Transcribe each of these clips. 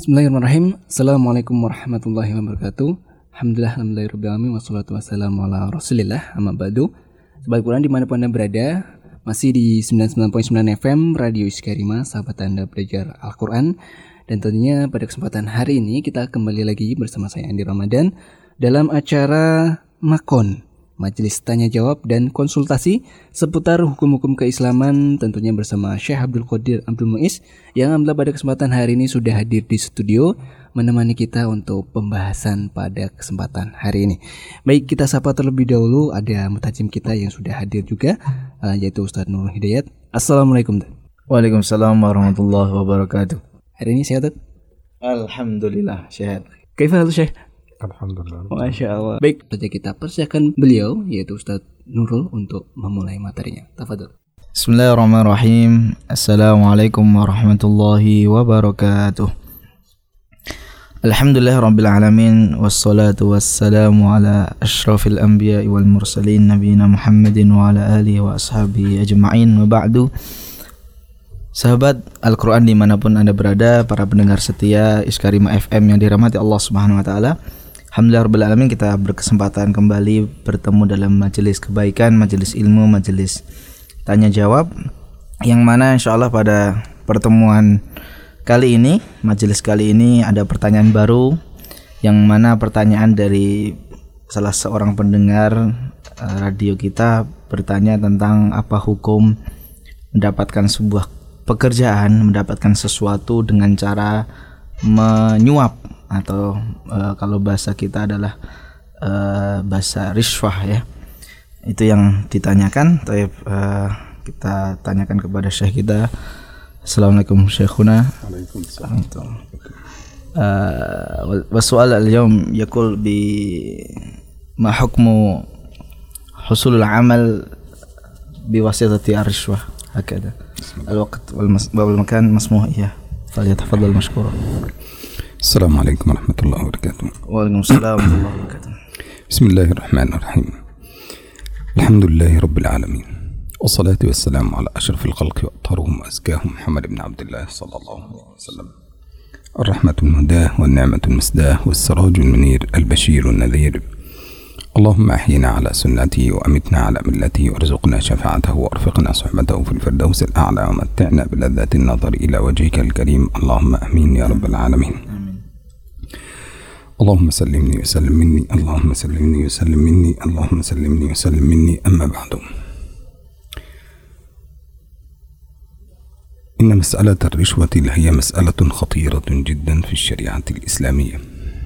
Bismillahirrahmanirrahim. Assalamualaikum warahmatullahi wabarakatuh. Alhamdulillahirrahmanirrahim. Wassalatu wassalamu ala rasulillah. Amma ba'du. Sobat Quran dimanapun Anda berada, masih di 99.9 FM Radio Iskarima, sahabat Anda belajar Al-Quran. Dan tentunya pada kesempatan hari ini kita kembali lagi bersama saya Andi Ramadan dalam acara Makon, Majelis Tanya Jawab dan Konsultasi seputar hukum-hukum keislaman, tentunya bersama Syekh Abdul Qadir Abdul Muiz yang alhamdulillah pada kesempatan hari ini sudah hadir di studio menemani kita untuk pembahasan pada kesempatan hari ini. Baik, kita sapa terlebih dahulu ada mutajim kita yang sudah hadir juga, yaitu Ustaz Nurul Hidayat. Assalamualaikum. Waalaikumsalam warahmatullahi wabarakatuh. Hari ini sehat? Alhamdulillah sehat. Kaifal Syekh? Alhamdulillah. Masya Allah. Baik, saja kita persilakan beliau yaitu Ustaz Nurul untuk memulai materinya. Tafadhol. Bismillahirrahmanirrahim. Assalamualaikum warahmatullahi wabarakatuh. Alhamdulillahirabbil alamin wassalatu wassalamu ala asyrafil anbiya'i wal mursalin nabiyina Muhammadin wa ala alihi wa ashabihi ajma'in wa ba'du. Sahabat Al-Quran dimanapun Anda berada, para pendengar setia Iskarima FM yang dirahmati Allah Subhanahu wa Ta'ala, alhamdulillahirabbil alamin, kita berkesempatan kembali bertemu dalam majelis kebaikan, majelis ilmu, majelis tanya jawab, yang mana insyaallah pada pertemuan kali ini, majelis kali ini ada pertanyaan baru, yang mana pertanyaan dari salah seorang pendengar radio kita bertanya tentang apa hukum mendapatkan sebuah pekerjaan, mendapatkan sesuatu dengan cara menyuap, atau kalau bahasa kita adalah bahasa riswah ya. Itu yang ditanyakan. Kita tanyakan kepada syekh kita. Assalamualaikum syekhuna. Waalaikumsalam. Wasu'al al-yawm yaqul bi ma hukmu husulul amal biwasitati ar-riswah hakada. الوقت والمكان مسموح إياه فليتفضل مشكورا. السلام عليكم ورحمة الله وبركاته. وعليكم السلام ورحمة الله وبركاته. بسم الله الرحمن الرحيم. الحمد لله رب العالمين، والصلاة والسلام على أشرف الخلق وأطهرهم وأزكاهم محمد بن عبد الله صلى الله عليه وسلم، الرحمة المهداة والنعمة المسداة والسراج المنير البشير النذير. اللهم أحينا على سنته وأمتنا على ملته وارزقنا شفاعته وارفقنا صحبته في الفردوس الأعلى ومتعنا بلذات النظر إلى وجهك الكريم. اللهم أمين يا رب العالمين. اللهم سلمني وسلم مني، اللهم سلمني وسلم مني، اللهم سلمني وسلم مني. أما بعد، إن مسألة الرشوة هي مسألة خطيرة جدا في الشريعة الإسلامية،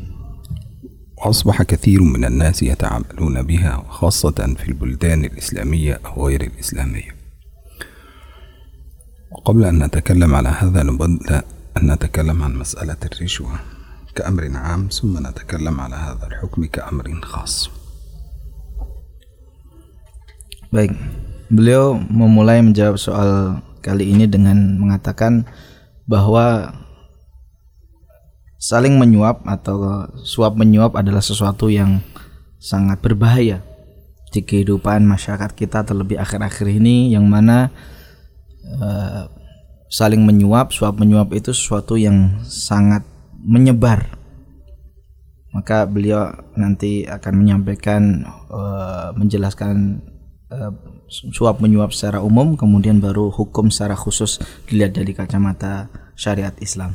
وأصبح كثير من الناس يتعاملون بها، خاصة في البلدان الإسلامية أو غير الإسلامية. وقبل أن نتكلم على هذا نبدأ أن نتكلم عن مسألة الرشوة كأمر عام، ثم نتكلم على هذا الحكم كأمر خاص. Baik, beliau memulai menjawab soal kali ini dengan mengatakan bahwa saling menyuap atau suap menyuap adalah sesuatu yang sangat berbahaya di kehidupan masyarakat kita, terlebih akhir-akhir ini, yang mana saling menyuap, suap menyuap itu sesuatu yang sangat menyebar. Maka beliau nanti akan menyampaikan, menjelaskan suap menyuap secara umum, kemudian baru hukum secara khusus dilihat dari kacamata syariat Islam.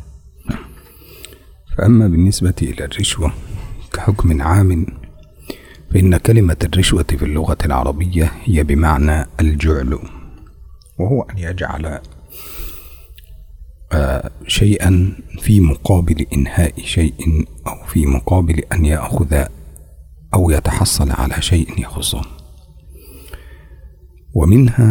فأما بالنسبة إلى الرشوة كحكم عام، فإن كلمة الرشوة في اللغة العربية هي بمعنى الجعل، وهو أن يجعل شيئا في مقابل إنهاء شيء، أو في مقابل أن يأخذ أو يتحصل على شيء يخصه. ومنها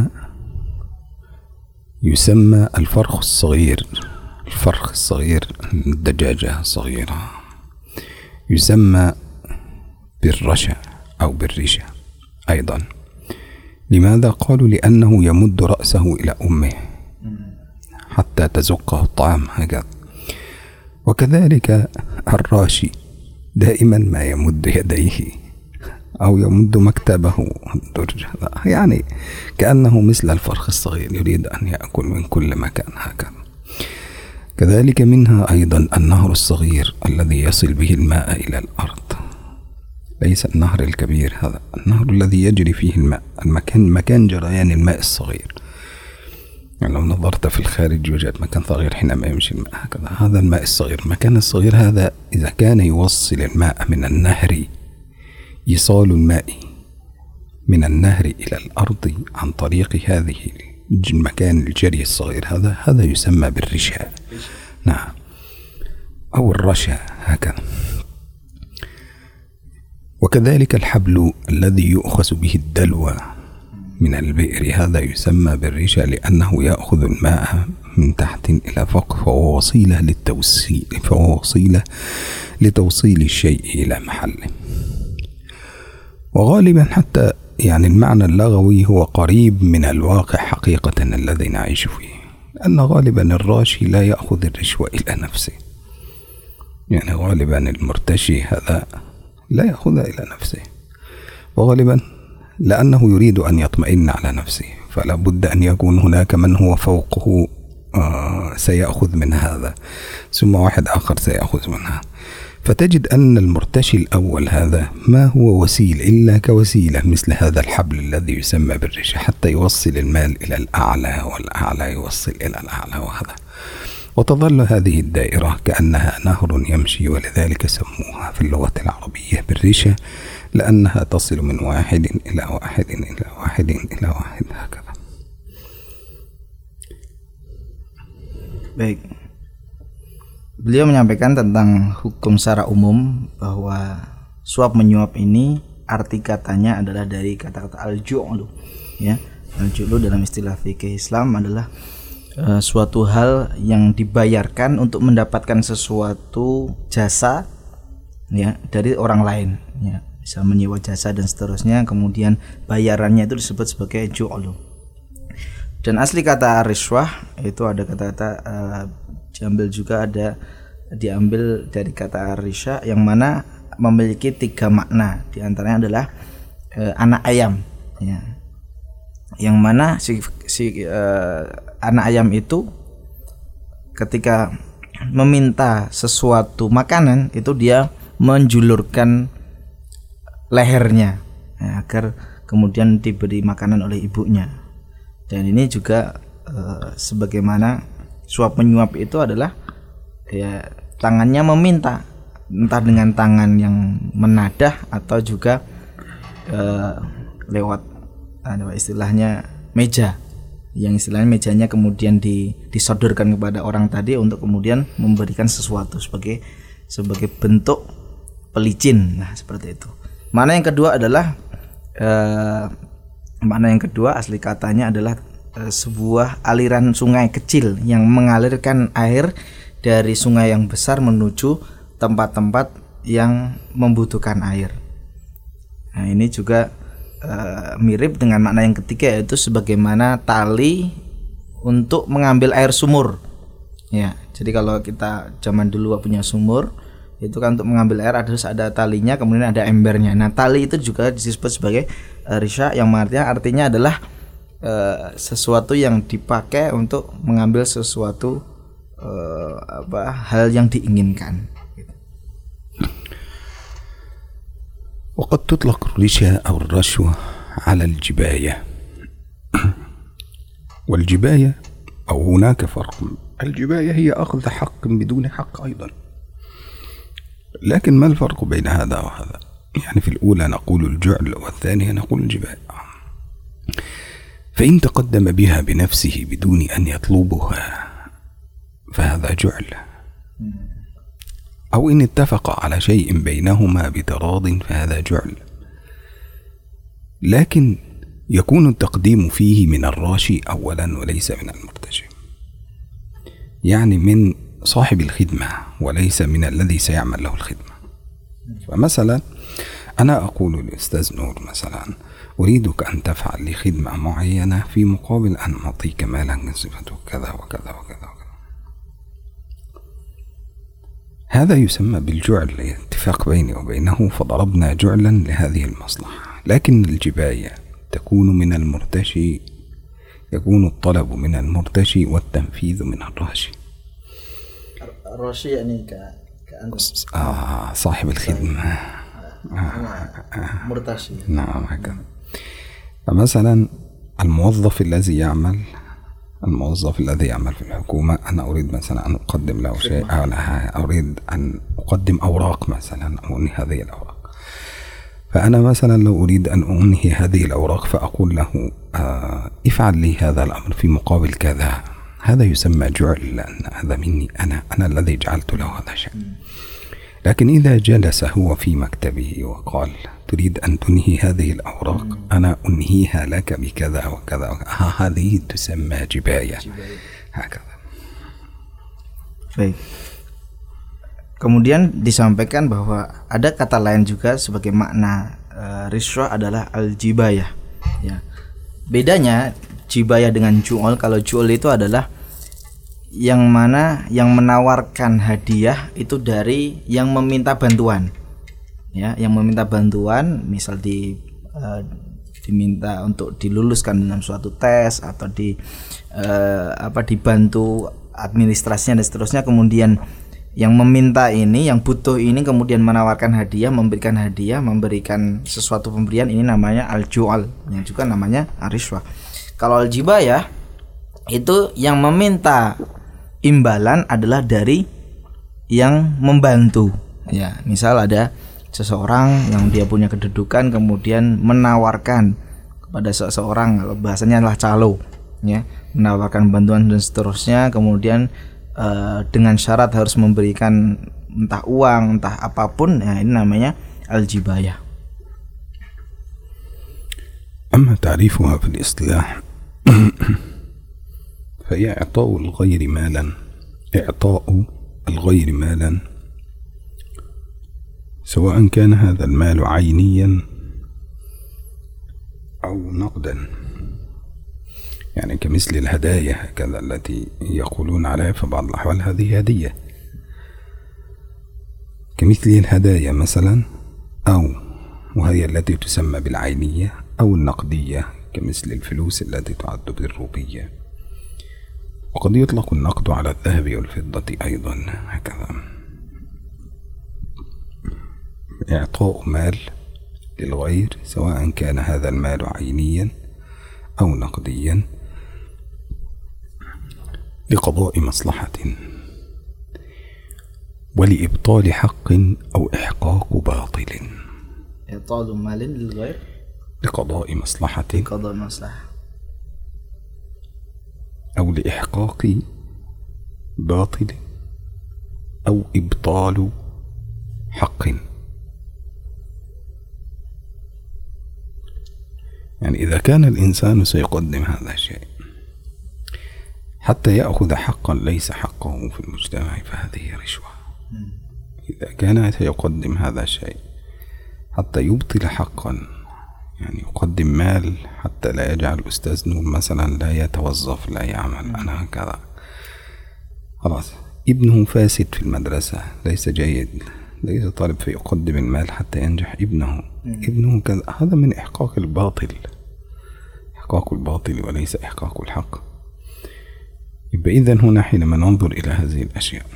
يسمى الفرخ الصغير، الفرخ الصغير، الدجاجة الصغيرة، يسمى بالرشا أو بالرشا أيضا. لماذا؟ قالوا لأنه يمد رأسه إلى أمه حتى تزقه الطعام هكذا. وكذلك الراشي دائما ما يمد يديه أو يمد مكتبه، يعني كأنه مثل الفرخ الصغير يريد أن يأكل من كل مكان هكذا. كذلك منها أيضا النهر الصغير الذي يصل به الماء إلى الأرض، ليس النهر الكبير، هذا النهر الذي يجري فيه الماء، مكان جريان الماء الصغير. يعني لو نظرت في الخارج يوجد مكان صغير حينما يمشي الماء هكذا، هذا الماء الصغير. المكان الصغير هذا إذا كان يوصل الماء من النهر، إيصال الماء من النهر إلى الأرض عن طريق هذه المكان الجري الصغير، هذا يسمى بالرشاء. نعم، أو الرشا هكذا. وكذلك الحبل الذي يؤخذ به الدلو من البئر، هذا يسمى بالرشا لأنه يأخذ الماء من تحت إلى فوق، فهو وصيلة لتوصيل الشيء إلى محله. وغالبا حتى يعني المعنى اللغوي هو قريب من الواقع حقيقة الذي نعيش فيه، لأن غالبا الراشي لا يأخذ الرشوة إلى نفسه، يعني غالبا المرتشي هذا لا يأخذها إلى نفسه، وغالبا لأنه يريد أن يطمئن على نفسه، فلا بد أن يكون هناك من هو فوقه سيأخذ من هذا، ثم واحد آخر سيأخذ منها. فتجد أن المرتشي الأول هذا ما هو وسيل إلا كوسيلة مثل هذا الحبل الذي يسمى بالرشا، حتى يوصل المال إلى الأعلى، والأعلى يوصل إلى الأعلى، وهذا. وتظل هذه الدائرة كأنها نهر يمشي، ولذلك سموها في اللغة العربية بالرشا، لأنها تصل من واحد إلى واحد إلى واحد إلى واحد هكذا. Baik. Beliau menyampaikan tentang hukum secara umum bahwa suap menyuap ini arti katanya adalah dari kata-kata al-ju'lu, ya. Al-ju'lu dalam istilah fikih Islam adalah suatu hal yang dibayarkan untuk mendapatkan sesuatu jasa, ya, dari orang lain, ya. Bisa menyewa jasa dan seterusnya, kemudian bayarannya itu disebut sebagai ju'lu. Dan asli kata riswah itu ada kata-kata diambil juga, ada diambil dari kata risha yang mana memiliki 3 makna. Di antaranya adalah anak ayam, ya. Yang mana anak ayam itu ketika meminta sesuatu makanan itu dia menjulurkan lehernya, ya, agar kemudian diberi makanan oleh ibunya. Dan ini juga sebagaimana suap menyuap itu adalah, ya, tangannya meminta, entah dengan tangan yang menadah atau juga lewat istilahnya meja, yang istilahnya mejanya kemudian disodorkan kepada orang tadi untuk kemudian memberikan sesuatu sebagai bentuk pelicin. Nah, seperti itu. Makna yang kedua adalah asli katanya adalah sebuah aliran sungai kecil yang mengalirkan air dari sungai yang besar menuju tempat-tempat yang membutuhkan air. Nah, ini juga mirip dengan makna yang ketiga, yaitu sebagaimana tali untuk mengambil air sumur, ya. Jadi kalau kita zaman dulu punya sumur, itu kan untuk mengambil air harus ada talinya, kemudian ada embernya. Nah, tali itu juga disebut sebagai risha, yang artinya adalah sesuatu yang dipakai untuk mengambil sesuatu hal yang diinginkan. وقد تطلق الرشا أو الرشوة على الجباية، والجباية أو هناك فرق. الجباية هي أخذ حق بدون حق أيضا، لكن ما الفرق بين هذا وهذا؟ يعني في الأولى نقول الجعل والثانية نقول الجباية. فإن تقدم بها بنفسه بدون أن يطلبها فهذا جعل، أو إن اتفق على شيء بينهما بتراض فهذا جعل، لكن يكون التقديم فيه من الراشي أولا وليس من المرتشي، يعني من صاحب الخدمة وليس من الذي سيعمل له الخدمة. فمثلا أنا أقول لأستاذ نور مثلا أريدك أن تفعل لي خدمة معينة في مقابل أن أعطيك مالا صفته كذا وكذا وكذا. هذا يسمى بالجعل، اتفاق بيني وبينه، فضربنا جعلا لهذه المصلحة. لكن الجباية تكون من المرتشي، يكون الطلب من المرتشي والتنفيذ من الراشي. Rosy يعني صاحب الخدمة. مرتشي. نعم هكذا. فمثلا الموظف الذي يعمل في الحكومة، أنا أريد مثلا أن أقدم له شيء، أو أريد أن أقدم أوراق مثلا، أو أنهي هذه الأوراق. فأنا مثلا لو أريد أن أنهي هذه الأوراق فأقول له افعل لي هذا الأمر في مقابل كذا، هذا يسمى جعل، لأن هذا مني أنا الذي جعلت له هذا الشيء. لكن إذا جلس هو في مكتبه وقال تريد أن تنهي هذه الأوراق، أنا أنهيها لك بكذا وكذا، هذه تسمى جباية. هكذا. Baik. Kemudian disampaikan bahwa ada kata lain juga sebagai makna riswah adalah al-jibayah. Ya. Bedanya jibayah dengan ju'ul, kalau ju'ul itu adalah yang mana yang menawarkan hadiah itu dari yang meminta bantuan, ya, yang meminta bantuan, misal diminta untuk diluluskan dalam suatu tes atau dibantu administrasinya dan seterusnya, kemudian yang meminta ini, yang butuh ini kemudian menawarkan hadiah, memberikan sesuatu pemberian, ini namanya al-ju'al, yang juga namanya ar-riswah. Kalau al-jibayah itu yang meminta imbalan adalah dari yang membantu. Ya, misal ada seseorang yang dia punya kedudukan kemudian menawarkan kepada seseorang, kalau bahasanya adalah calo, ya, menawarkan bantuan dan seterusnya, kemudian dengan syarat harus memberikan entah uang, entah apapun, ya, ini namanya al-jibayah. أما تعريفها في الاصطلاح فهي إعطاء الغير مالا سواء كان هذا المال عينيا أو نقدا، يعني كمثل الهدايا هكذا التي يقولون عليها في بعض الأحوال هذه هدية، كمثل الهدايا مثلا، أو وهي التي تسمى بالعينية، أو النقدية كمثل الفلوس التي تعد بالروبية، وقد يطلق النقد على الذهب والفضة أيضا. هكذا إعطاء مال للغير سواء كان هذا المال عينيا أو نقديا لقضاء مصلحة ولإبطال حق أو إحقاق باطل. إعطاء مال للغير لقضاء مصلحة أو لإحقاق باطل أو إبطال حق. يعني إذا كان الإنسان سيقدم هذا الشيء حتى يأخذ حقا ليس حقه في المجتمع فهذه رشوة. إذا كان سيقدم هذا الشيء حتى يبطل حقا، يعني يقدم مال حتى لا يجعل أستاذ نور مثلا لا يتوظف لا يعمل، أنا هكذا خلاص، ابنه فاسد في المدرسة ليس جيد، ليس طالب فيقدم المال حتى ينجح ابنه كذا، هذا من إحقاق الباطل وليس إحقاق الحق. يبقى إذن هنا حينما ننظر إلى هذه الأشياء،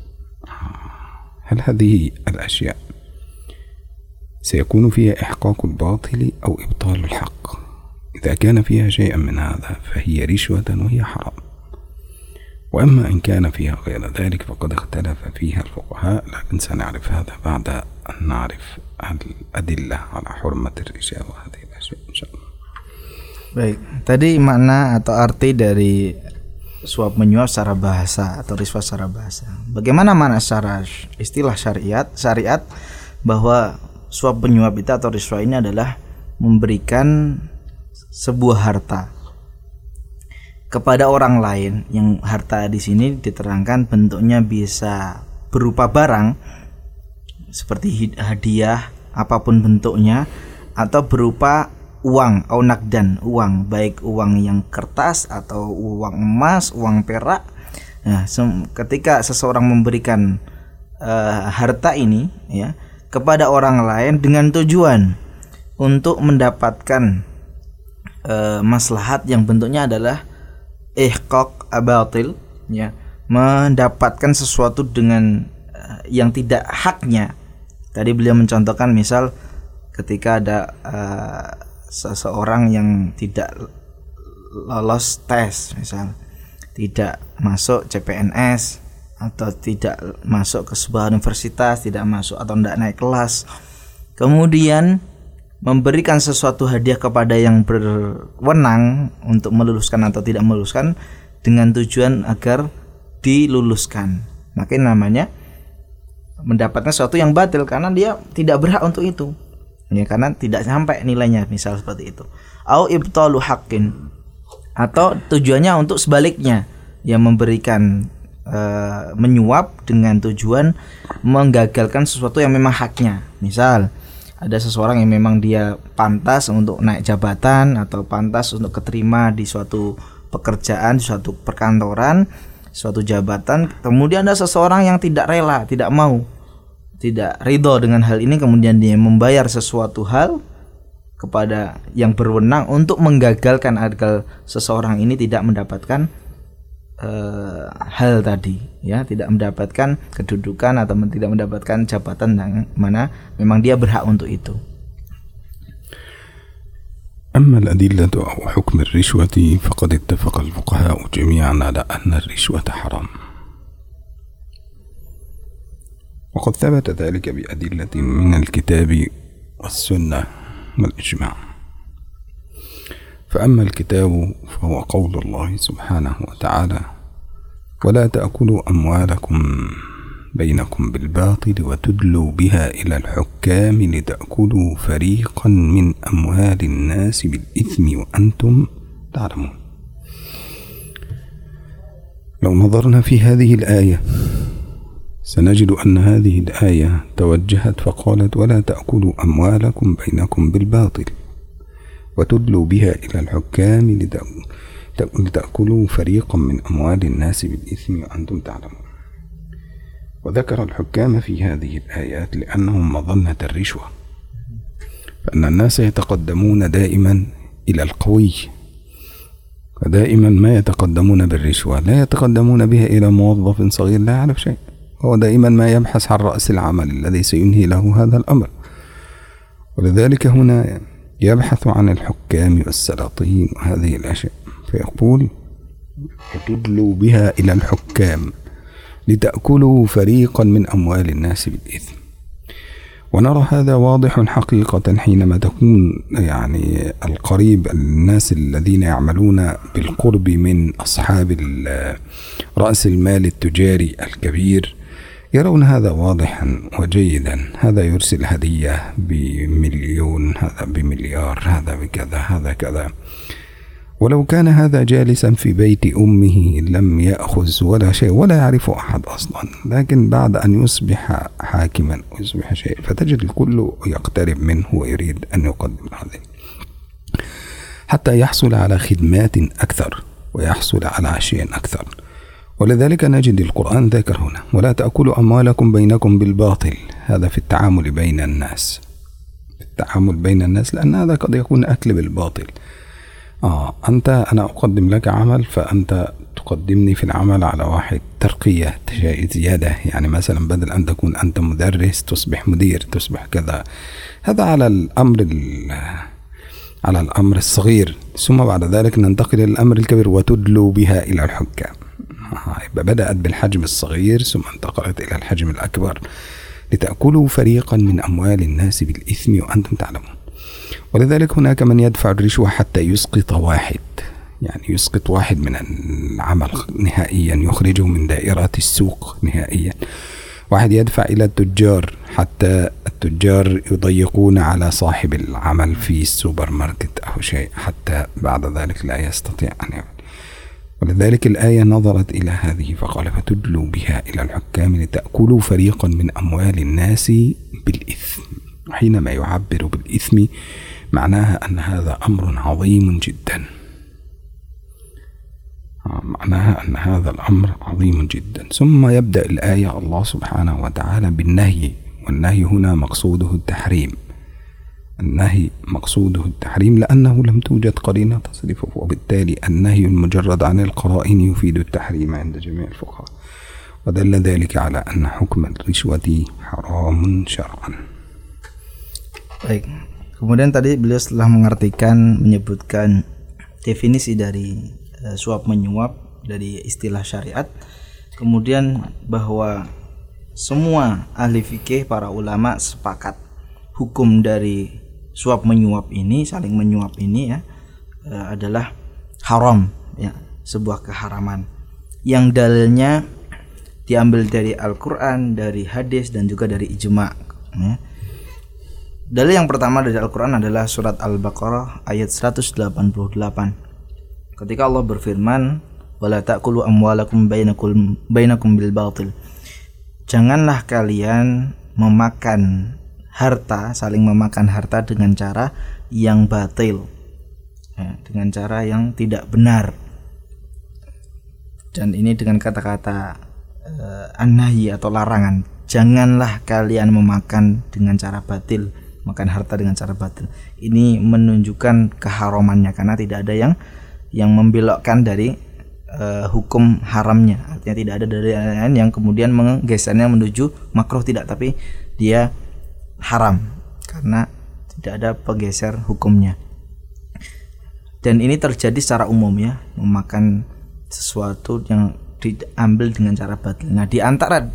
هل هذه الأشياء سيكون فيها إحقاق الباطل أو إبطال الحق؟ إذا كان فيها شيئا من هذا فهي رشوة وهي حرام، وأما إن كان فيها غير ذلك فقد اختلف فيها الفقهاء، لكن سنعرف هذا بعد أن نعرف الأدلة على حرمة الرشوة وهذه الأشياء إن شاء الله. Baik, tadi makna atau arti dari suap menyuap secara bahasa atau riswah secara bahasa. Bagaimana makna secara istilah syariat bahwa suap menyuap itu atau riswah ini adalah memberikan sebuah harta kepada orang lain, yang harta di sini diterangkan bentuknya bisa berupa barang seperti hadiah apapun bentuknya, atau berupa uang atau nakdan, uang, baik uang yang kertas atau uang emas, uang perak. Nah, ketika seseorang memberikan harta ini, ya, kepada orang lain dengan tujuan untuk mendapatkan maslahat yang bentuknya adalah ihqaq abatil, ya, mendapatkan sesuatu dengan yang tidak haknya. Tadi beliau mencontohkan misal ketika ada seseorang yang tidak lolos tes, misal tidak masuk CPNS atau tidak masuk ke sebuah universitas, tidak masuk atau tidak naik kelas, kemudian memberikan sesuatu hadiah kepada yang berwenang untuk meluluskan atau tidak meluluskan dengan tujuan agar diluluskan, maka namanya mendapatkan sesuatu yang batil karena dia tidak berhak untuk itu, ya, karena tidak sampai nilainya, misal seperti itu. Au ibtalu haqqin, atau tujuannya untuk sebaliknya, yang memberikan menyuap dengan tujuan menggagalkan sesuatu yang memang haknya. Misal ada seseorang yang memang dia pantas untuk naik jabatan atau pantas untuk keterima di suatu pekerjaan, di suatu perkantoran, suatu jabatan, kemudian ada seseorang yang tidak rela, tidak mau, tidak ridho dengan hal ini, kemudian dia membayar sesuatu hal kepada yang berwenang untuk menggagalkan agar seseorang ini tidak mendapatkan hal tadi, ya, tidak mendapatkan kedudukan atau tidak mendapatkan jabatan yang mana memang dia berhak untuk itu. أما الأدلة أو حكم الرشوة فقد اتفق الفقهاء جميعا على أن الرشوة حرام، وقد ثبت ذلك بأدلة من الكتاب والسنة والإجماع. فأما الكتاب فهو قول الله سبحانه وتعالى: ولا تأكلوا أموالكم بينكم بالباطل وتدلوا بها إلى الحكام لتأكلوا فريقا من أموال الناس بالإثم وأنتم تعلمون. لو نظرنا في هذه الآية سنجد أن هذه الآية توجهت فقالت: ولا تأكلوا أموالكم بينكم بالباطل وتدلوا بها إلى الحكام لتأكلوا فريقا من أموال الناس بالإثم وأنتم تعلمون. وذكر الحكام في هذه الآيات لأنهم مظنة الرشوة، فأن الناس يتقدمون دائما إلى القوي، فدائما ما يتقدمون بالرشوة لا يتقدمون بها إلى موظف صغير لا يعرف شيء، هو دائما ما يبحث عن رأس العمل الذي سينهي له هذا الأمر. ولذلك هنا يبحث عن الحكام والسلاطين وهذه الأشياء، فيقول: وتدلوا بها إلى الحكام لتأكلوا فريقا من أموال الناس بالإثم. ونرى هذا واضح حقيقة حينما تكون يعني القريب، الناس الذين يعملون بالقرب من أصحاب رأس المال التجاري الكبير يرون هذا واضحا وجيدا، هذا يرسل هدية ب1,000,000، هذا ب1,000,000، هذا بكذا، هذا كذا. ولو كان هذا جالسا في بيت أمه لم يأخذ ولا شيء ولا يعرف أحد أصلا، لكن بعد أن يصبح حاكما ويصبح شيء فتجد الكل يقترب منه ويريد أن يقدم هذا حتى يحصل على خدمات أكثر ويحصل على أشياء أكثر. ولذلك نجد القرآن ذكر هنا: ولا تأكلوا أموالكم بينكم بالباطل، هذا في التعامل بين الناس، في التعامل بين الناس، لأن هذا قد يكون أكل بالباطل. أنا أقدم لك عمل فأنت تقدمني في العمل على واحد ترقية زيادة، يعني مثلا بدل أن تكون أنت مدرس تصبح مدير، تصبح كذا. هذا على الأمر الصغير، ثم بعد ذلك ننتقل إلى الأمر الكبير: وتدلوا بها إلى الحكام. بدأت بالحجم الصغير ثم انتقلت إلى الحجم الأكبر: لتأكلوا فريقا من أموال الناس بالإثم وأنتم تعلمون. ولذلك هناك من يدفع الرشوة حتى يسقط واحد، يعني يسقط واحد من العمل نهائيا، يخرجه من دائرة السوق نهائيا. واحد يدفع إلى التجار حتى التجار يضيقون على صاحب العمل في السوبر ماركت أو شيء، حتى بعد ذلك لا يستطيع أن يعمل. ولذلك الآية نظرت إلى هذه فقال: فتدلوا بها إلى الحكام لتأكلوا فريقا من أموال الناس بالإثم. حينما يعبر بالإثم معناها أن هذا أمر عظيم جدا، معناها أن هذا الأمر عظيم جدا. ثم يبدأ الآية الله سبحانه وتعالى بالنهي، والنهي هنا مقصوده التحريم، النهي مقصوده التحريم لأنه لم توجد قرينة تصرفه، وبالتالي النهي المجرد عن القرائن يفيد التحريم عند جميع الفقهاء، ودل ذلك على أن حكم الرشوة حرام شرعا. Baik. Kemudian tadi beliau setelah menyebutkan definisi dari suap menyuap dari istilah syariat, kemudian bahwa semua ahli fikih, para ulama sepakat hukum dari suap menyuap ini, saling menyuap ini ya, adalah haram ya, sebuah keharaman yang dalilnya diambil dari Al-Quran, dari hadis, dan juga dari ijma ya. Dalil yang pertama dari Al-Quran adalah surat Al-Baqarah ayat 188. Ketika Allah berfirman, wala ta'kulu amwalakum bainakum bil batil. Janganlah kalian memakan harta, saling memakan harta dengan cara yang batil ya, dengan cara yang tidak benar. Dan ini dengan kata-kata an-nahyi atau larangan. Janganlah kalian memakan dengan cara batil, makan harta dengan cara batil. Ini menunjukkan keharamannya karena tidak ada yang membelokkan dari hukum haramnya. Artinya tidak ada dari yang kemudian menggesernya menuju makruh, tidak, tapi dia haram karena tidak ada penggeser hukumnya. Dan ini terjadi secara umum ya, memakan sesuatu yang diambil dengan cara batil. Nah, di antara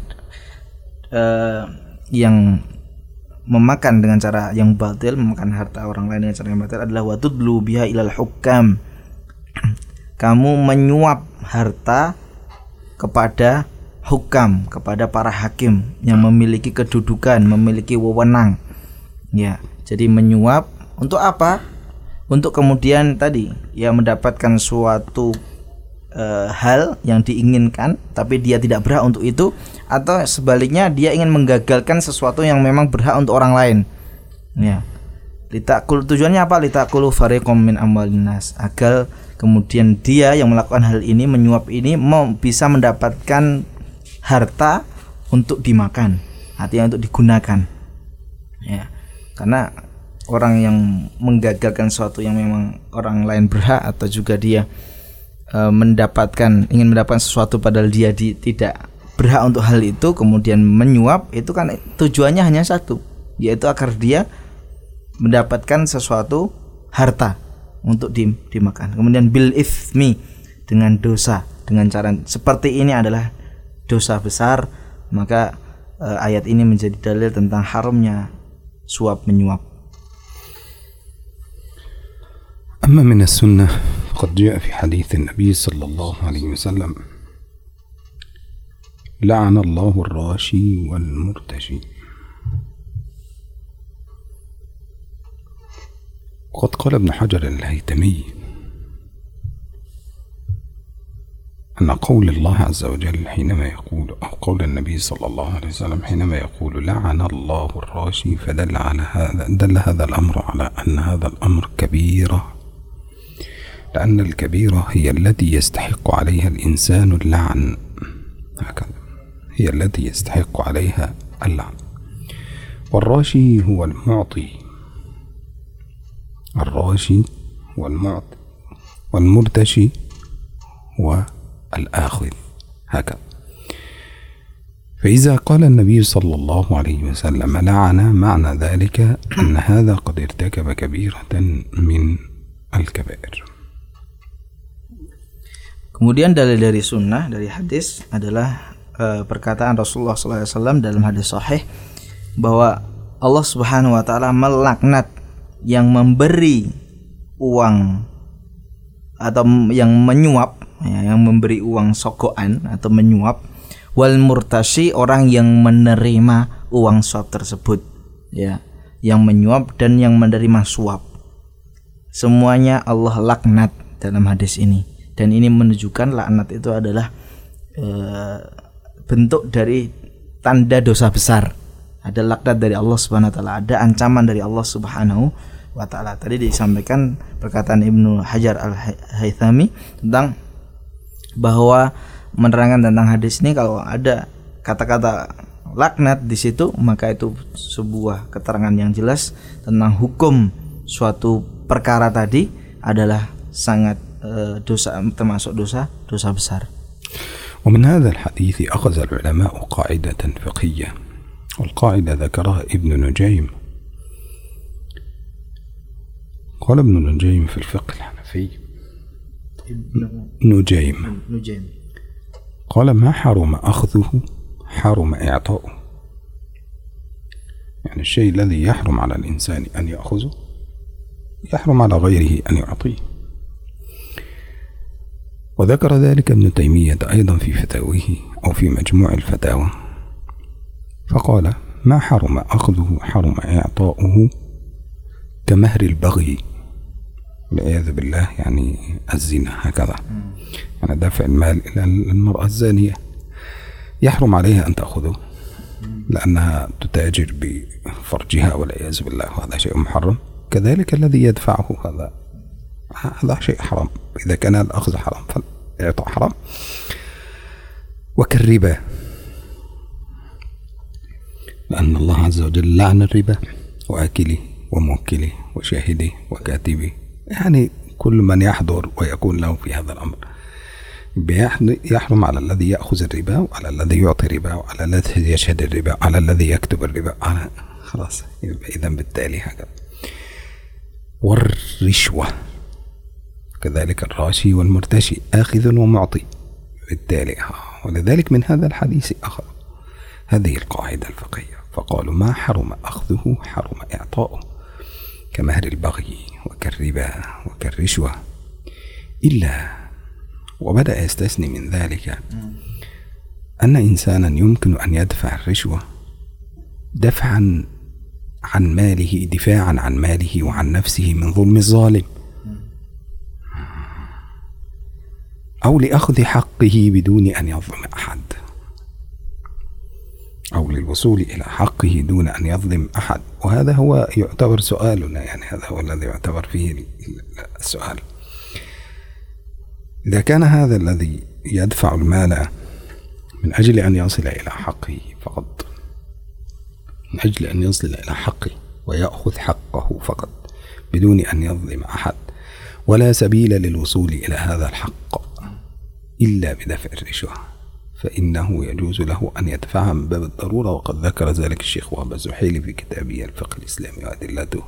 yang memakan dengan cara yang batil, memakan harta orang lain dengan cara yang batil adalah watudlu biha ilal hukam. Kamu menyuap harta kepada hukam, kepada para hakim yang memiliki kedudukan, memiliki wewenang. Ya, jadi menyuap untuk apa? Untuk kemudian tadi ya mendapatkan suatu hal yang diinginkan tapi dia tidak berhak untuk itu, atau sebaliknya dia ingin menggagalkan sesuatu yang memang berhak untuk orang lain. Ya. Tujuannya apa? Litakulu fariqum min amwalin nas, agar kemudian dia yang melakukan hal ini, menyuap ini, bisa mendapatkan harta untuk dimakan, artinya untuk digunakan. Ya. Karena orang yang menggagalkan sesuatu yang memang orang lain berhak, atau juga dia ingin mendapatkan sesuatu padahal dia tidak berhak untuk hal itu, kemudian menyuap, itu kan tujuannya hanya satu, yaitu agar dia mendapatkan sesuatu harta untuk dimakan. Kemudian bil ithmi, dengan dosa, dengan cara seperti ini adalah dosa besar. Maka ayat ini menjadi dalil tentang haramnya suap menyuap. أما من السنة فقد جاء في حديث النبي صلى الله عليه وسلم لعن الله الراشي والمرتشي. وقد قال ابن حجر الهيثمي أن قول الله عز وجل حينما يقول، أو قول النبي صلى الله عليه وسلم حينما يقول لعن الله الراشي، فدل هذا الأمر على أن هذا الأمر كبيرة، لأن الكبيرة هي التي يستحق عليها الإنسان اللعن، هكذا هي التي يستحق عليها اللعن. والراشي هو المعطي، الراشي هو المعطي، والمرتشي هو الآخذ، هكذا. فإذا قال النبي صلى الله عليه وسلم لعن، معنى ذلك أن هذا قد ارتكب كبيرة من الكبائر. Kemudian dalil dari sunnah, dari hadis adalah perkataan Rasulullah SAW dalam hadis sahih bahwa Allah Subhanahu Wa Taala melaknat yang memberi uang atau yang menyuap, ya, yang memberi uang sogokan atau menyuap, wal murtashi, orang yang menerima uang suap tersebut, ya, yang menyuap dan yang menerima suap, semuanya Allah laknat dalam hadis ini. Dan ini menunjukkan laknat itu adalah bentuk dari tanda dosa besar. Ada laknat dari Allah Subhanahu Wa Taala, ada ancaman dari Allah Subhanahu Wa Taala. Tadi disampaikan perkataan Ibnu Hajar al-Haythami tentang bahwa menerangkan tentang hadis ini, kalau ada kata-kata laknat di situ, maka itu sebuah keterangan yang jelas tentang hukum suatu perkara tadi adalah sangat dosa, termasuk dosa besar. ومن هذا الحديث أخذ العلماء قاعدة فقهية، والقاعدة ذكرها ابن نجيم. قال ابن نجيم في الفقه الحنفي، نجيم قال ما حرم أخذه حرم إعطاؤه، يعني الشيء الذي يحرم على الإنسان أن يأخذه يحرم على غيره أن يعطيه. وذكر ذلك ابن تيمية أيضا في فتاويه أو في مجموع الفتاوى، فقال ما حرم أخذه حرم إعطاؤه كمهر البغي، والعياذ بالله يعني الزنا، هكذا يعني دفع المال إلى المرأة الزانية يحرم عليها أن تأخذه لأنها تتاجر بفرجها والعياذ بالله، وهذا شيء محرم. كذلك الذي يدفعه هذا شيء حرام، إذا كان الأخذ حرام فالإعطاء حرام. وكالربا، لأن الله عز وجل لعن الربا وآكله وموكله وشاهده وكاتبه، يعني كل من يحضر ويكون له في هذا الأمر يحرم على الذي يأخذ الربا وعلى الذي يعطي الربا وعلى الذي يشهد الربا على الذي يكتب الربا، على خلاص. إذن بالتالي هكذا. والرشوة كذلك الراشي والمرتشي آخذ ومعطي، بالتالي ولذلك من هذا الحديث أخذ هذه القاعدة الفقهية، فقالوا ما حرم أخذه حرم إعطاؤه كمهر البغي وكالربا وكالرشوة، إلا وبدأ يستثني من ذلك أن إنسانا يمكن أن يدفع الرشوة دفعا عن ماله، دفاعا عن ماله وعن نفسه من ظلم الظالم، أو لأخذ حقه بدون أن يظلم أحد، أو للوصول إلى حقه دون أن يظلم أحد. وهذا هو يعتبر سؤالنا، يعني هذا هو الذي يعتبر فيه السؤال. إذا كان هذا الذي يدفع المال من أجل أن يصل إلى حقه فقط، من أجل أن يصل إلى حقه ويأخذ حقه فقط بدون أن يظلم أحد، ولا سبيل للوصول إلى هذا الحق إلا بدفع الرشوة، فإنه يجوز له أن يدفعها من باب الضرورة. وقد ذكر ذلك الشيخ وهب الزحيلي في كتابه الفقه الإسلامي وأدلته،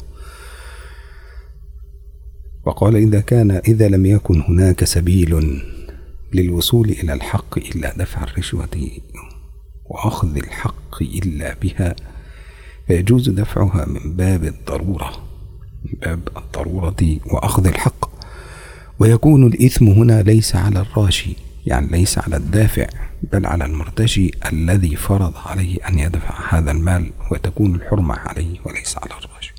وقال إذا لم يكن هناك سبيل للوصول إلى الحق إلا دفع الرشوة وأخذ الحق إلا بها، فيجوز دفعها من باب الضرورة، من باب الضرورة وأخذ الحق. ويكون الإثم هنا ليس على الراشي، يعني ليس على الدافع، بل على المرتشي الذي فرض عليه أن يدفع هذا المال، وتكون الحرمة عليه وليس على الراشي.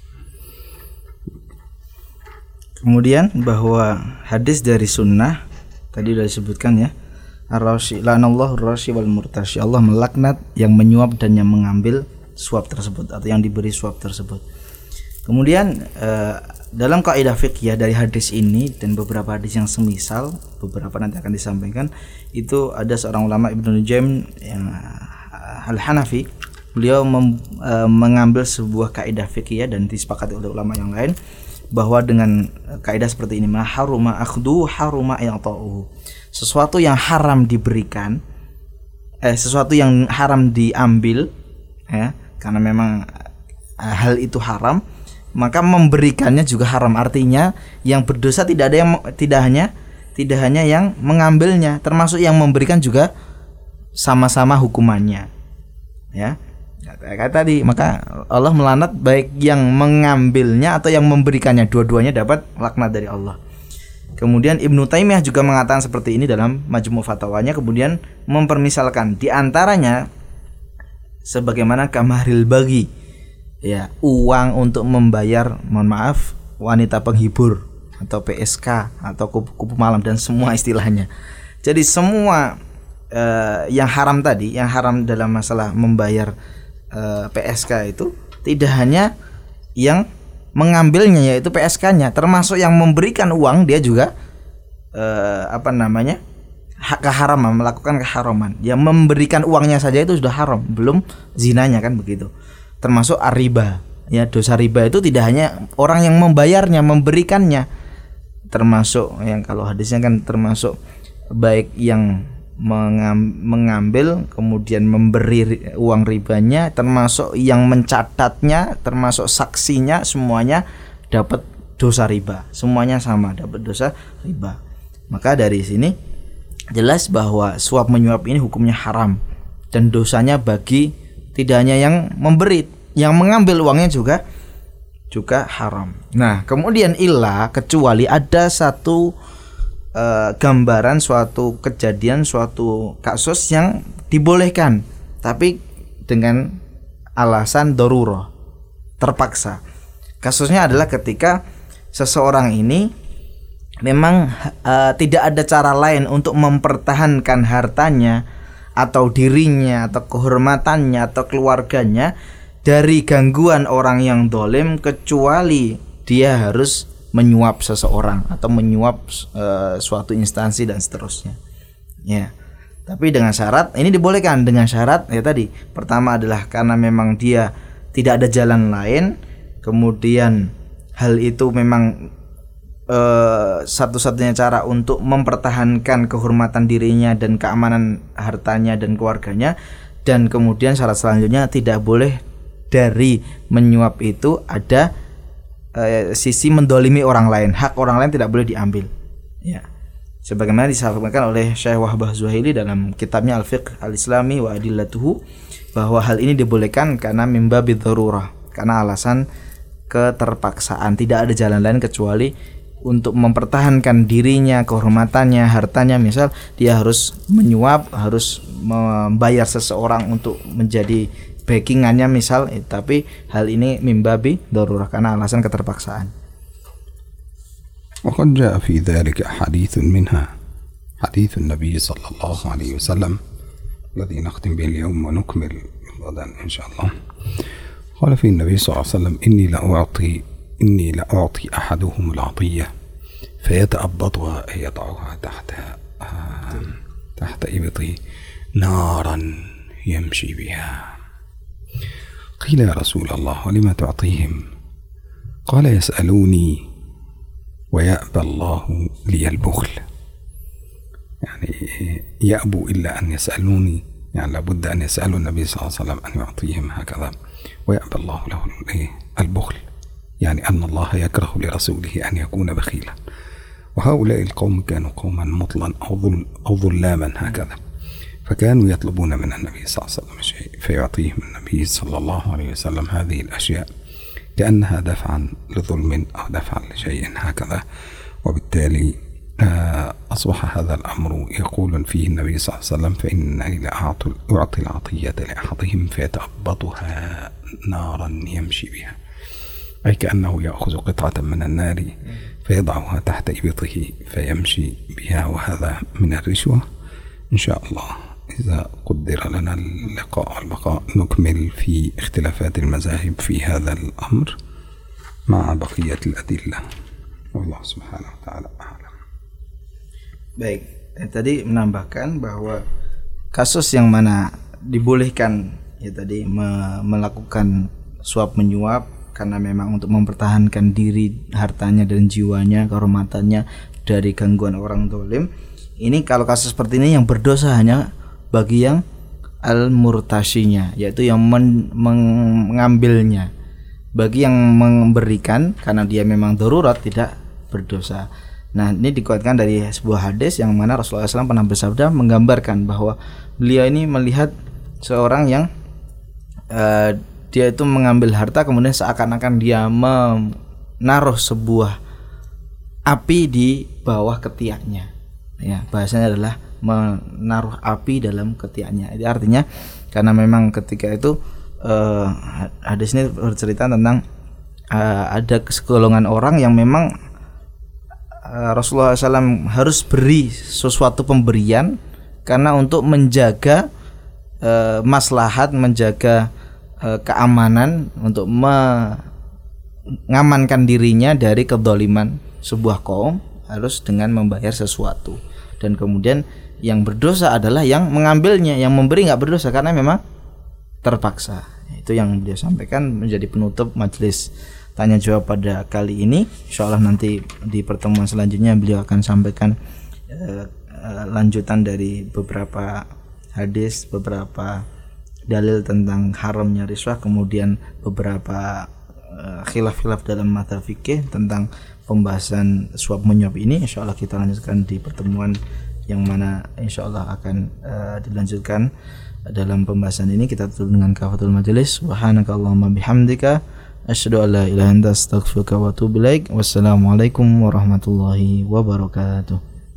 Kemudian bahwa hadis dari sunnah tadi sudah disebutkan ya, ar-rashi lanallahu ar-rashi wal murtashi, Allah melaknat yang menyuap dan yang mengambil suap tersebut atau yang diberi suap tersebut. Kemudian dalam kaidah fikih dari hadis ini dan beberapa hadis yang semisal, beberapa nanti akan disampaikan, itu ada seorang ulama Ibnu Nujaim yang Al-Hanafi, beliau mengambil sebuah kaidah fikih dan disepakati oleh ulama yang lain, bahwa dengan kaidah seperti ini, ma haruma akhdhu haruma i'ta'uhu, sesuatu yang haram diberikan, sesuatu yang haram diambil, ya, karena memang hal itu haram, maka memberikannya juga haram. Artinya yang berdosa tidak hanya yang mengambilnya, termasuk yang memberikan juga sama-sama hukumannya, ya. Kayak tadi, maka Allah melaknat baik yang mengambilnya atau yang memberikannya, dua-duanya dapat laknat dari Allah. Kemudian Ibnu Taimiyah juga mengatakan seperti ini dalam Majmu' Fatwanya, kemudian mempermisalkan di antaranya sebagaimana kamahril bagi, ya, uang untuk membayar, mohon maaf, wanita penghibur atau PSK atau kupu malam dan semua istilahnya. Jadi semua yang haram tadi, yang haram dalam masalah membayar PSK itu tidak hanya yang mengambilnya yaitu PSK-nya, termasuk yang memberikan uang dia juga keharaman, melakukan keharaman. Yang memberikan uangnya saja itu sudah haram, belum zinanya kan begitu. Termasuk riba. Ya, dosa riba itu tidak hanya orang yang membayarnya, memberikannya. Termasuk yang kalau hadisnya kan termasuk baik yang mengambil kemudian memberi uang ribanya, termasuk yang mencatatnya, termasuk saksinya, semuanya dapat dosa riba. Semuanya sama dapat dosa riba. Maka dari sini jelas bahwa suap menyuap ini hukumnya haram dan dosanya bagi tidak hanya yang memberi, yang mengambil uangnya juga haram. Nah, kemudian kecuali ada satu gambaran suatu kejadian, suatu kasus yang dibolehkan, tapi dengan alasan darurah, terpaksa. Kasusnya adalah ketika seseorang ini memang tidak ada cara lain untuk mempertahankan hartanya atau dirinya atau kehormatannya atau keluarganya dari gangguan orang yang zalim, kecuali dia harus menyuap seseorang atau menyuap suatu instansi dan seterusnya. Ya. Tapi dengan syarat, ini dibolehkan dengan syarat ya tadi. Pertama adalah karena memang dia tidak ada jalan lain, kemudian hal itu memang satu-satunya cara untuk mempertahankan kehormatan dirinya dan keamanan hartanya dan keluarganya. Dan kemudian syarat selanjutnya tidak boleh dari menyuap itu ada sisi mendolimi orang lain, hak orang lain tidak boleh diambil. Ya, sebagaimana disampaikan oleh Syekh Wahbah Zuhaili dalam kitabnya Al-Fiqh Al-Islami wa Adillatuhu, bahwa hal ini dibolehkan karena mimbabi dzarurah, karena alasan keterpaksaan, tidak ada jalan lain kecuali untuk mempertahankan dirinya, kehormatannya, hartanya. Misal dia harus menyuap, harus membayar seseorang untuk menjadi backingannya misal, tapi hal ini mimbabi darurah karena alasan keterpaksaan. وقد جاء في ذلك حديث منها حديث النبي صلى الله عليه وسلم الذي نختم به اليوم ونكمل غدا إن شاء الله. قال فيه النبي صلى الله عليه وسلم إني لأعطي أحدهم العطية فيتأبطها أي يضعها تحت إبطه نارا يمشي بها. قيل يا رسول الله ولم تعطيهم؟ قال يسألوني ويأبى الله لي البخل. يعني يأبوا إلا أن يسألوني، يعني لابد أن يسألوا النبي صلى الله عليه وسلم أن يعطيهم هكذا، ويأبى الله له البخل، يعني أن الله يكره لرسوله أن يكون بخيلا. وهؤلاء القوم كانوا قوما مطلا أو ظلاما هكذا، فكانوا يطلبون من النبي صلى الله عليه وسلم شيء فيعطيهم النبي صلى الله عليه وسلم هذه الأشياء كأنها دفعا لظلم أو دفعا لشيء هكذا. وبالتالي أصبح هذا الأمر يقول فيه النبي صلى الله عليه وسلم فإنني لأعطي العطية لأحدهم فيتأبطها نارا يمشي بها، أي كأنه يأخذ قطعة من النار فيضعها تحت إبطه فيمشي بها. وهذا من الرشوة. إن شاء الله إذا قدر لنا اللقاء والبقاء نكمل في اختلافات المذاهب في هذا الأمر مع بقية الأدلة، والله سبحانه وتعالى أعلم. Baik, tadi menambahkan bahwa kasus yang mana dibolehkan ya tadi melakukan suap menyuap karena memang untuk mempertahankan diri, hartanya dan jiwanya, kehormatannya dari gangguan orang zalim. Ini kalau kasus seperti ini yang berdosa hanya bagi yang al-murtashinya, yaitu yang mengambilnya. Bagi yang memberikan karena dia memang darurat tidak berdosa. Nah, ini dikuatkan dari sebuah hadis yang mana Rasulullah SAW pernah bersabda menggambarkan bahwa beliau ini melihat seorang yang dia itu mengambil harta kemudian seakan-akan dia menaruh sebuah api di bawah ketiaknya. Ya, bahasanya adalah menaruh api dalam ketiaknya. Itu artinya karena memang ketika itu hadis ini bercerita tentang ada segolongan orang yang memang Rasulullah SAW harus beri sesuatu pemberian karena untuk menjaga maslahat, menjaga keamanan, untuk mengamankan dirinya dari kezaliman sebuah kaum harus dengan membayar sesuatu. Dan kemudian yang berdosa adalah yang mengambilnya, yang memberi nggak berdosa karena memang terpaksa. Itu yang beliau sampaikan menjadi penutup majelis tanya jawab pada kali ini. Insyaallah nanti di pertemuan selanjutnya beliau akan sampaikan lanjutan dari beberapa hadis, beberapa dalil tentang haramnya riswah, kemudian beberapa khilaf-khilaf dalam mazhab fikih tentang pembahasan suap menyuap ini. Insyaallah kita lanjutkan di pertemuan yang mana insyaallah akan dilanjutkan dalam pembahasan ini. Kita tutup dengan kafatul majelis. Subhanakallahumma bihamdika asyhadu an la ilaha illa anta astaghfiruka wa atubu ilaik. Wassalamualaikum warahmatullahi wabarakatuh.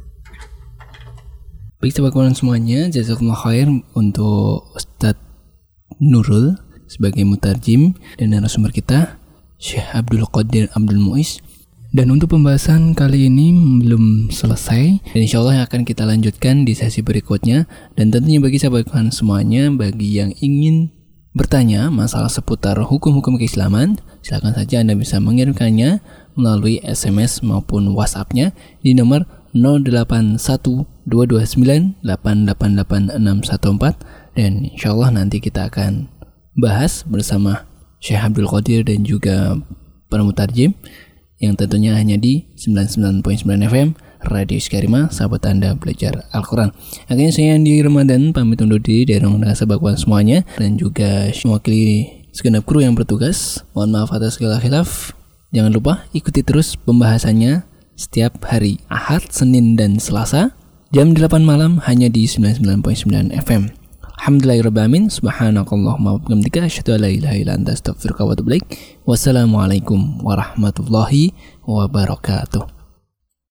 Baik sahabat Quran semuanya, jazakumullah khair untuk Ustadz Nurul sebagai mutarjim dan narasumber kita Syekh Abdul Qadir Abdul Muiz. Dan untuk pembahasan kali ini belum selesai, dan insyaallah akan kita lanjutkan di sesi berikutnya. Dan tentunya bagi sahabat Quran semuanya, bagi yang ingin bertanya masalah seputar hukum-hukum keislaman, silakan saja Anda bisa mengirimkannya melalui SMS maupun WhatsApp-nya di nomor 081229888614. Dan insyaallah nanti kita akan bahas bersama Syekh Abdul Qadir dan juga para mutarjim yang tentunya hanya di 99.9 FM Radio Iskarima, sahabat Anda belajar Al-Quran. Akhirnya saya Andi Ramadan pamit undur diri dari sahabat Quran semuanya dan juga mewakili segenap kru yang bertugas. Mohon maaf atas segala khilaf. Jangan lupa ikuti terus pembahasannya setiap hari Ahad, Senin dan Selasa jam 8 malam hanya di 99.9 FM. Alhamdulillahirrabbilalamin. Subhanakallahumma wa bihamdika asyhadu an la ilaha illa anta astaghfiruka wa atubu ilaik. Wassalamualaikum warahmatullahi wabarakatuh.